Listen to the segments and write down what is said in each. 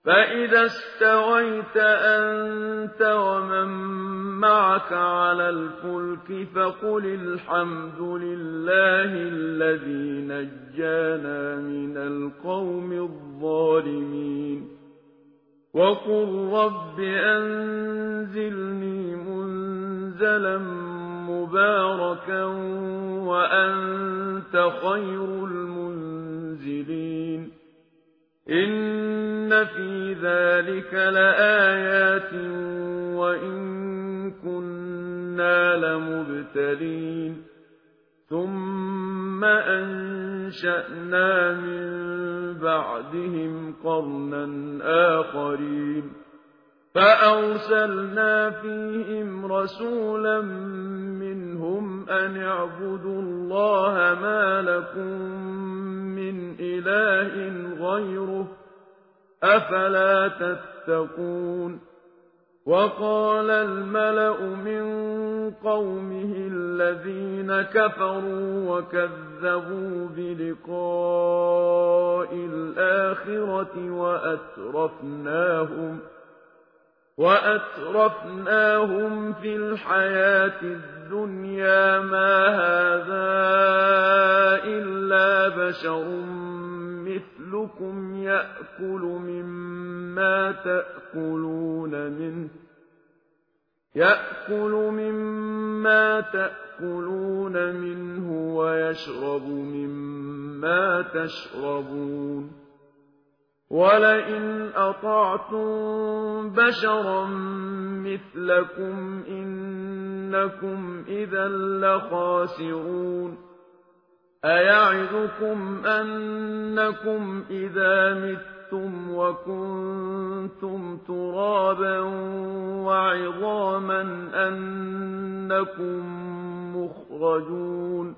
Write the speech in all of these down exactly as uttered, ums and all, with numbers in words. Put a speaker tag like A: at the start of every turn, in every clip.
A: فإذا استويت أنت ومن معك على الفلك فقل الحمد لله الذي نجانا من القوم الظالمين وقل رب أنزلني منزلا مباركا وأنت خير المنزلين إن في ذلك لآيات وإن كنا لمبتلين ثم أنشأنا من بعدهم قرنا آخرين فأرسلنا فيهم رسولا منهم أن اعبدوا الله ما لكم من إله غيره أفلا تتقون وقال الملأ من قومه الذين كفروا وكذبوا بلقاء الآخرة وأترفناهم وأترفناهم في الحياة الدنيا ما هذا إلا بشر مثلكم يأكل مما تأكلون منه يأكل مما تأكلون منه ويشرب مما تشربون ولئن أطعتم بشرا مثلكم إنكم إذا لخاسرون أيعدكم أنكم إذا متم وكنتم ترابا وعظاما أنكم مخرجون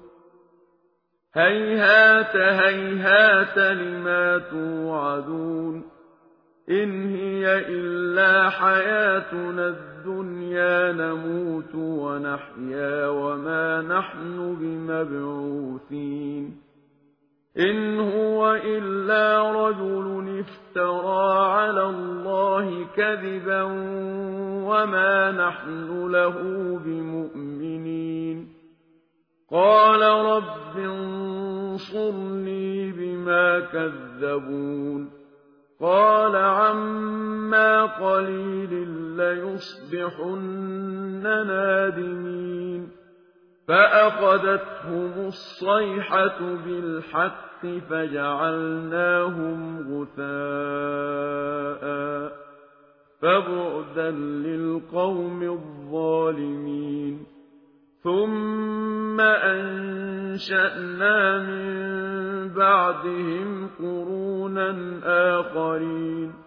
A: هيهات هيهات لما توعدون إن هي إلا حياتنا الدنيا نموت ونحيا وما نحن بمبعوثين إن هو إلا رجل افترى على الله كذبا وما نحن له بمؤمنين قال رب انصرني بما كذبون قال عما قليل ليصبحن نادمين فأخذتهم الصيحة بالحق فجعلناهم غثاء فبعدا للقوم الظالمين ثم أنشأنا من بعدهم قرونا آخرين